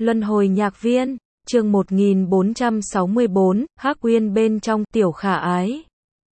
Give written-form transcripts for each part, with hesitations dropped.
Luân hồi nhạc viên, chương 1464, Hắc Uyên bên trong, Tiểu Khả Ái.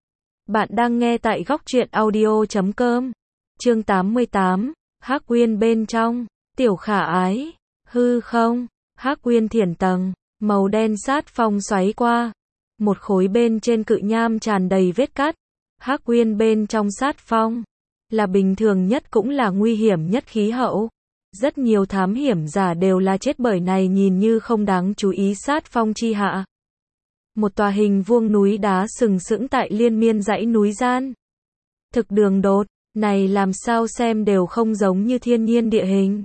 Bạn đang nghe tại góc truyện audio.com. Chương 88, Hắc Uyên bên trong, Tiểu Khả Ái. Hư không, Hắc Uyên thiển tầng, màu đen sát phong xoáy qua. Một khối bên trên cự nham tràn đầy vết cắt. Hắc Uyên bên trong sát phong, là bình thường nhất cũng là nguy hiểm nhất khí hậu. Rất nhiều thám hiểm giả đều là chết bởi này nhìn như không đáng chú ý sát phong chi hạ. Một tòa hình vuông núi đá sừng sững tại liên miên dãy núi gian. Thực đường đột, này làm sao xem đều không giống như thiên nhiên địa hình.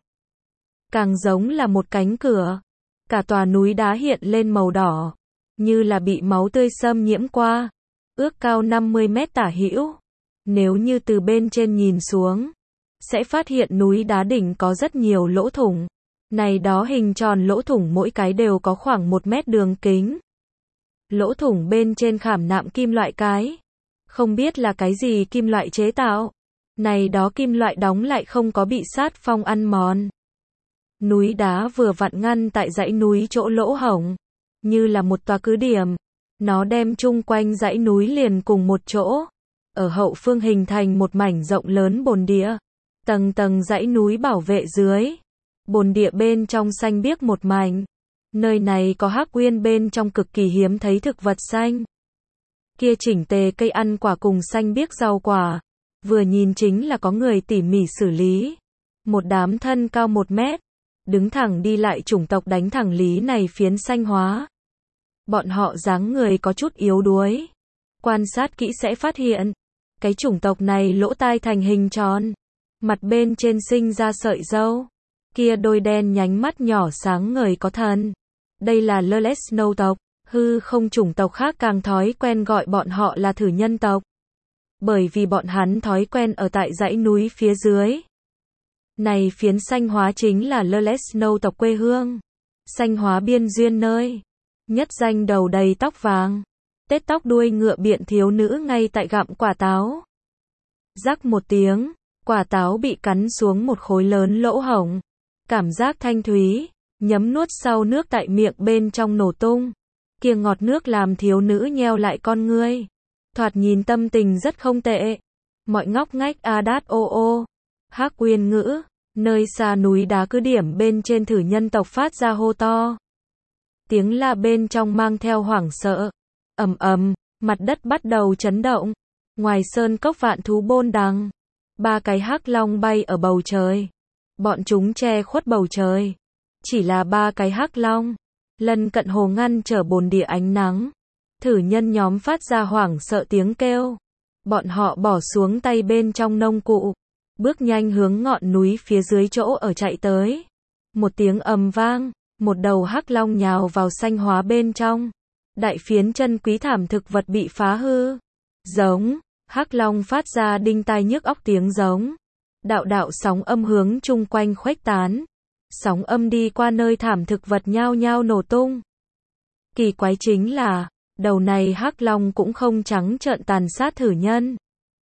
Càng giống là một cánh cửa. Cả tòa núi đá hiện lên màu đỏ, như là bị máu tươi xâm nhiễm qua. Ước cao 50 mét tả hữu. Nếu như từ bên trên nhìn xuống, sẽ phát hiện núi đá đỉnh có rất nhiều lỗ thủng. Này đó hình tròn lỗ thủng mỗi cái đều có khoảng 1 mét đường kính. Lỗ thủng bên trên khảm nạm kim loại cái. Không biết là cái gì kim loại chế tạo. Này đó kim loại đóng lại không có bị sát phong ăn mòn. Núi đá vừa vặn ngăn tại dãy núi chỗ lỗ hổng, như là một tòa cứ điểm. Nó đem chung quanh dãy núi liền cùng một chỗ. Ở hậu phương hình thành một mảnh rộng lớn bồn địa. Tầng tầng dãy núi bảo vệ dưới. Bồn địa bên trong xanh biếc một mảnh. Nơi này có Hắc Uyên bên trong cực kỳ hiếm thấy thực vật xanh. Kia chỉnh tề cây ăn quả cùng xanh biếc rau quả. Vừa nhìn chính là có người tỉ mỉ xử lý. Một đám thân cao 1 mét. Đứng thẳng đi lại chủng tộc đánh thẳng lý này phiến xanh hóa. Bọn họ dáng người có chút yếu đuối. Quan sát kỹ sẽ phát hiện. Cái chủng tộc này lỗ tai thành hình tròn. Mặt bên trên sinh ra sợi râu. Kia đôi đen nhánh mắt nhỏ sáng ngời có thần. Đây là Lureless Snow tộc. Hư không chủng tộc khác càng thói quen gọi bọn họ là thử nhân tộc. Bởi vì bọn hắn thói quen ở tại dãy núi phía dưới. Này phiến xanh hóa chính là Lureless Snow tộc quê hương. Xanh hóa biên duyên nơi. Nhất danh đầu đầy tóc vàng. Tết tóc đuôi ngựa biện thiếu nữ ngay tại gặm quả táo. Rắc một tiếng. Quả táo bị cắn xuống một khối lớn lỗ hổng. Cảm giác thanh thúy, nhấm nuốt sau nước tại miệng bên trong nổ tung. Kia ngọt nước làm thiếu nữ nheo lại con ngươi. Thoạt nhìn tâm tình rất không tệ. Mọi ngóc ngách a đát ô ô. Hắc Uyên ngữ, nơi xa núi đá cứ điểm bên trên thử nhân tộc phát ra hô to. Tiếng la bên trong mang theo hoảng sợ. Ầm ầm, mặt đất bắt đầu chấn động. Ngoài sơn cốc vạn thú bôn đằng. 3 cái hắc long bay ở bầu trời. Bọn chúng che khuất bầu trời. Chỉ là 3 cái hắc long. Lân cận hồ ngăn trở bồn địa ánh nắng. Thử nhân nhóm phát ra hoảng sợ tiếng kêu. Bọn họ bỏ xuống tay bên trong nông cụ. Bước nhanh hướng ngọn núi phía dưới chỗ ở chạy tới. Một tiếng ầm vang. Một đầu hắc long nhào vào xanh hóa bên trong. Đại phiến chân quý thảm thực vật bị phá hư. Giống. Hắc long phát ra đinh tai nhức óc tiếng giống. Đạo đạo sóng âm hướng chung quanh khuếch tán. Sóng âm đi qua nơi thảm thực vật nhao nhao nổ tung. Kỳ quái chính là, đầu này hắc long cũng không trắng trợn tàn sát thử nhân.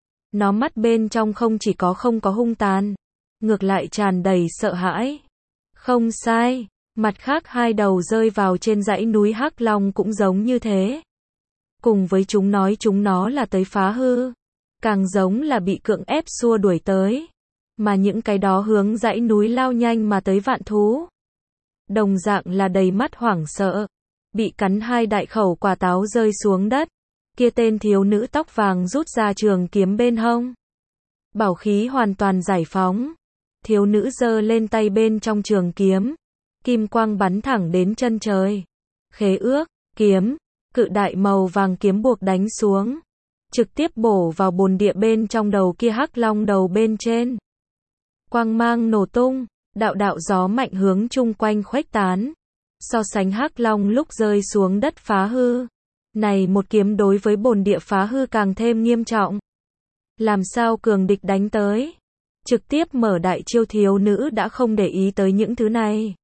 Nó mắt bên trong không chỉ có không có hung tàn, ngược lại tràn đầy sợ hãi. Không sai, mặt khác 2 đầu rơi vào trên dãy núi hắc long cũng giống như thế. Cùng với chúng nói chúng nó là tới phá hư, càng giống là bị cưỡng ép xua đuổi tới. Mà những cái đó hướng dãy núi lao nhanh mà tới vạn thú. Đồng dạng là đầy mắt hoảng sợ. Bị cắn 2 đại khẩu quả táo rơi xuống đất. Kia tên thiếu nữ tóc vàng rút ra trường kiếm bên hông. Bảo khí hoàn toàn giải phóng. Thiếu nữ giơ lên tay bên trong trường kiếm. Kim quang bắn thẳng đến chân trời. Khế ước, kiếm, cự đại màu vàng kiếm buộc đánh xuống. Trực tiếp bổ vào bồn địa bên trong đầu kia hắc long đầu bên trên. Quang mang nổ tung, đạo đạo gió mạnh hướng chung quanh khuếch tán. So sánh hắc long lúc rơi xuống đất phá hư. Này một kiếm đối với bồn địa phá hư càng thêm nghiêm trọng. Làm sao cường địch đánh tới. Trực tiếp mở đại chiêu thiếu nữ đã không để ý tới những thứ này.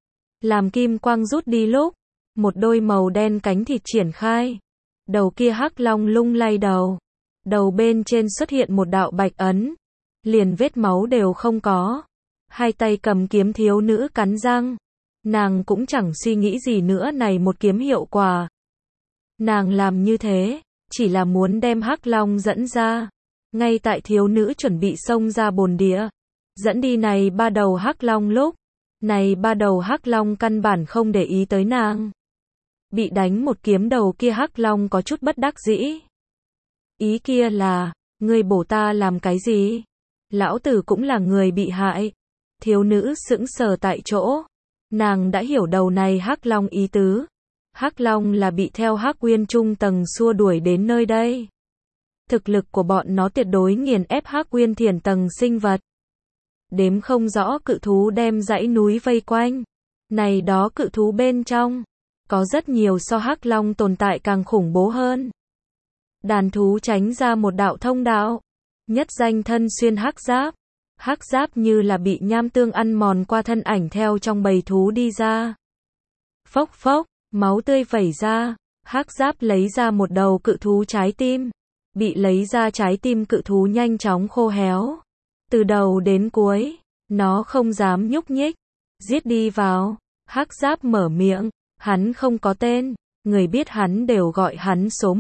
Làm kim quang rút đi lúc. Một đôi màu đen cánh thịt triển khai. Đầu kia hắc long lung lay đầu. Đầu bên trên xuất hiện một đạo bạch ấn. Liền vết máu đều không có. 2 tay cầm kiếm thiếu nữ cắn răng. Nàng cũng chẳng suy nghĩ gì nữa, này một kiếm hiệu quả. Nàng làm như thế, chỉ là muốn đem Hắc Long dẫn ra. Ngay tại thiếu nữ chuẩn bị xông ra bồn địa, dẫn đi này ba đầu Hắc Long lúc, này ba đầu Hắc Long căn bản không để ý tới nàng. Bị đánh một kiếm đầu kia Hắc Long có chút bất đắc dĩ. Ý kia là, ngươi bổ ta làm cái gì? Lão tử cũng là người bị hại. Thiếu nữ sững sờ tại chỗ. Nàng đã hiểu đầu này Hắc Long ý tứ. Hắc Long là bị theo Hắc Uyên trung tầng xua đuổi đến nơi đây. Thực lực của bọn nó tuyệt đối nghiền ép Hắc Uyên thiền tầng sinh vật. Đếm không rõ cự thú đem dãy núi vây quanh. Này đó cự thú bên trong, có rất nhiều so Hắc Long tồn tại càng khủng bố hơn. Đàn thú tránh ra một đạo thông đạo. Nhất danh thân xuyên hắc giáp. Hắc giáp như là bị nham tương ăn mòn qua thân ảnh theo trong bầy thú đi ra. Phốc phốc, máu tươi vẩy ra. Hắc giáp lấy ra một đầu cự thú trái tim. Bị lấy ra trái tim cự thú nhanh chóng khô héo. Từ đầu đến cuối, nó không dám nhúc nhích. Giết đi vào. Hắc giáp mở miệng. Hắn không có tên. Người biết hắn đều gọi hắn số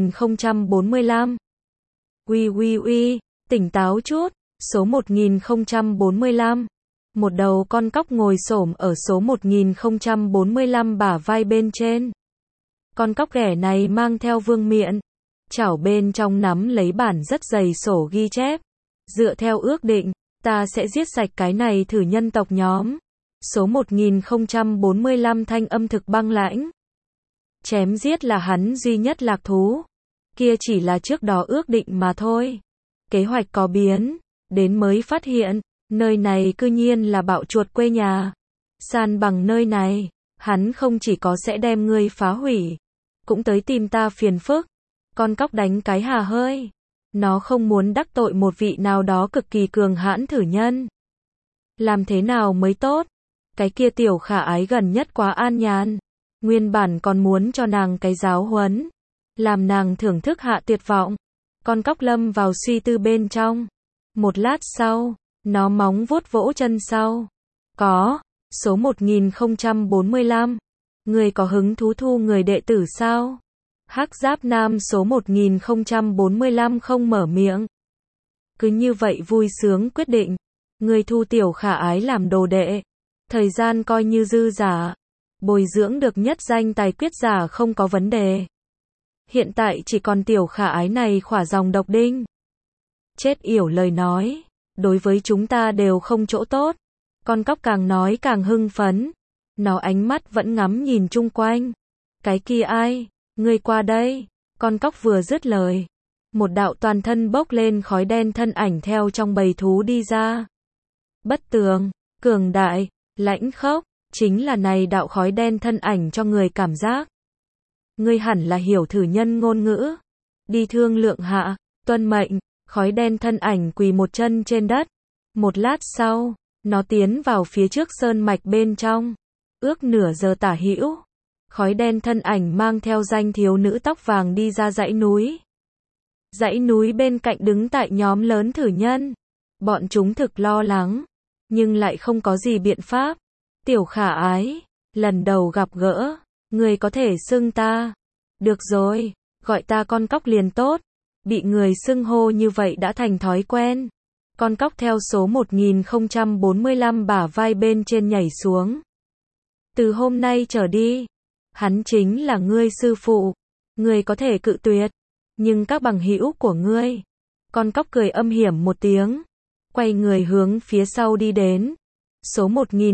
1045. Uy, tỉnh táo chút. Số 1045. Một đầu con cóc ngồi xổm ở số 1045 bả vai bên trên. Con cóc ghẻ này mang theo vương miện. Chảo bên trong nắm lấy bản rất dày sổ ghi chép. Dựa theo ước định, ta sẽ giết sạch cái này thử nhân tộc nhóm. Số 1045 thanh âm thực băng lãnh. Chém giết là hắn duy nhất lạc thú. Kia chỉ là trước đó ước định mà thôi. Kế hoạch có biến, đến mới phát hiện, nơi này cư nhiên là bạo chuột quê nhà. San bằng nơi này, hắn không chỉ có sẽ đem ngươi phá hủy, cũng tới tìm ta phiền phức. Con cóc đánh cái hà hơi. Nó không muốn đắc tội một vị nào đó cực kỳ cường hãn thử nhân. Làm thế nào mới tốt? Cái kia tiểu khả ái gần nhất quá an nhàn. Nguyên bản còn muốn cho nàng cái giáo huấn. Làm nàng thưởng thức hạ tuyệt vọng. Con cóc lâm vào suy tư bên trong. Một lát sau, nó móng vuốt vỗ chân sau. Có, số 1045. Người có hứng thú thu người đệ tử sao? Hắc giáp nam số 1045 không mở miệng. Cứ như vậy vui sướng quyết định. Người thu tiểu khả ái làm đồ đệ. Thời gian coi như dư giả. Bồi dưỡng được nhất danh tài quyết giả không có vấn đề. Hiện tại chỉ còn tiểu khả ái này khỏa dòng độc đinh. Chết yểu lời nói. Đối với chúng ta đều không chỗ tốt. Con cóc càng nói càng hưng phấn. Nó ánh mắt vẫn ngắm nhìn chung quanh. Cái kia ai? Ngươi qua đây. Con cóc vừa dứt lời. Một đạo toàn thân bốc lên khói đen thân ảnh theo trong bầy thú đi ra. Bất tường, cường đại, lãnh khốc. Chính là này đạo khói đen thân ảnh cho người cảm giác. Ngươi hẳn là hiểu thử nhân ngôn ngữ. Đi thương lượng hạ, tuân mệnh. Khói đen thân ảnh quỳ một chân trên đất. Một lát sau, nó tiến vào phía trước sơn mạch bên trong. Ước nửa giờ tả hữu. Khói đen thân ảnh mang theo danh thiếu nữ tóc vàng đi ra dãy núi. Dãy núi bên cạnh đứng tại nhóm lớn thử nhân. Bọn chúng thực lo lắng, nhưng lại không có gì biện pháp. Tiểu khả ái, lần đầu gặp gỡ, người có thể xưng ta. Được rồi, gọi ta con cóc liền tốt. Bị người xưng hô như vậy đã thành thói quen. Con cóc theo số 1045 bả vai bên trên nhảy xuống. Từ hôm nay trở đi, hắn chính là ngươi sư phụ. Ngươi có thể cự tuyệt, nhưng các bằng hữu của ngươi. Con cóc cười âm hiểm một tiếng, quay người hướng phía sau đi đến. Số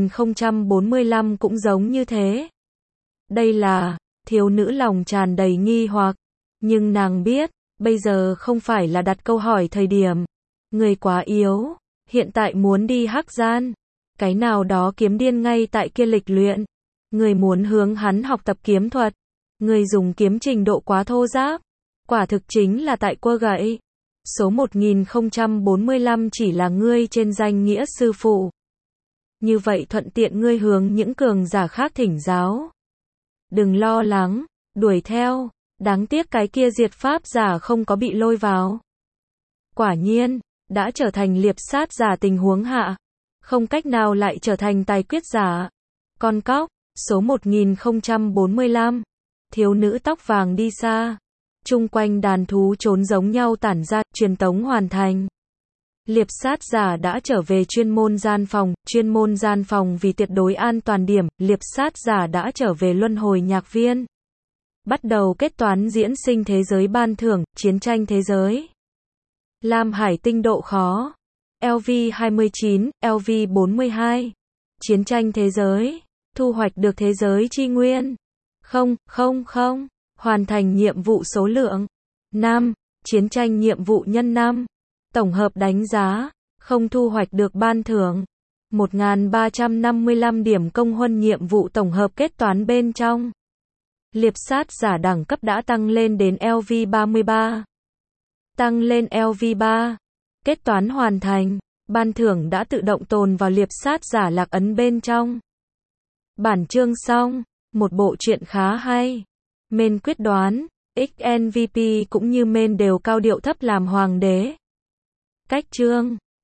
1045 cũng giống như thế. Đây là, thiếu nữ lòng tràn đầy nghi hoặc, nhưng nàng biết, bây giờ không phải là đặt câu hỏi thời điểm. Người quá yếu, hiện tại muốn đi hắc gian. Cái nào đó kiếm điên ngay tại kia lịch luyện. Người muốn hướng hắn học tập kiếm thuật. Người dùng kiếm trình độ quá thô ráp. Quả thực chính là tại quơ gậy. Số 1045 chỉ là ngươi trên danh nghĩa sư phụ. Như vậy thuận tiện ngươi hướng những cường giả khác thỉnh giáo. Đừng lo lắng, đuổi theo. Đáng tiếc cái kia diệt pháp giả không có bị lôi vào. Quả nhiên, đã trở thành liệp sát giả tình huống hạ. Không cách nào lại trở thành tài quyết giả. Con cóc. Số 1045. Thiếu nữ tóc vàng đi xa. Chung quanh đàn thú trốn giống nhau tản ra, truyền tống hoàn thành. Liệp sát giả đã trở về chuyên môn gian phòng vì tuyệt đối an toàn điểm, liệp sát giả đã trở về luân hồi nhạc viên. Bắt đầu kết toán diễn sinh thế giới ban thưởng, chiến tranh thế giới. Lam Hải tinh độ khó. LV29, LV42. Chiến tranh thế giới. Thu hoạch được thế giới chi nguyên. 0, 0, 0. Hoàn thành nhiệm vụ số lượng 5. Chiến tranh nhiệm vụ nhân 5. Tổng hợp đánh giá. Không thu hoạch được ban thưởng. 1355 điểm công huân nhiệm vụ tổng hợp kết toán bên trong. Liệp sát giả đẳng cấp đã tăng lên đến LV33. Tăng lên LV3. Kết toán hoàn thành. Ban thưởng đã tự động tồn vào liệp sát giả lạc ấn bên trong. Bản chương xong. Một bộ truyện khá hay. Main quyết đoán, XNVP cũng như main đều cao điệu thấp làm hoàng đế. Cách chương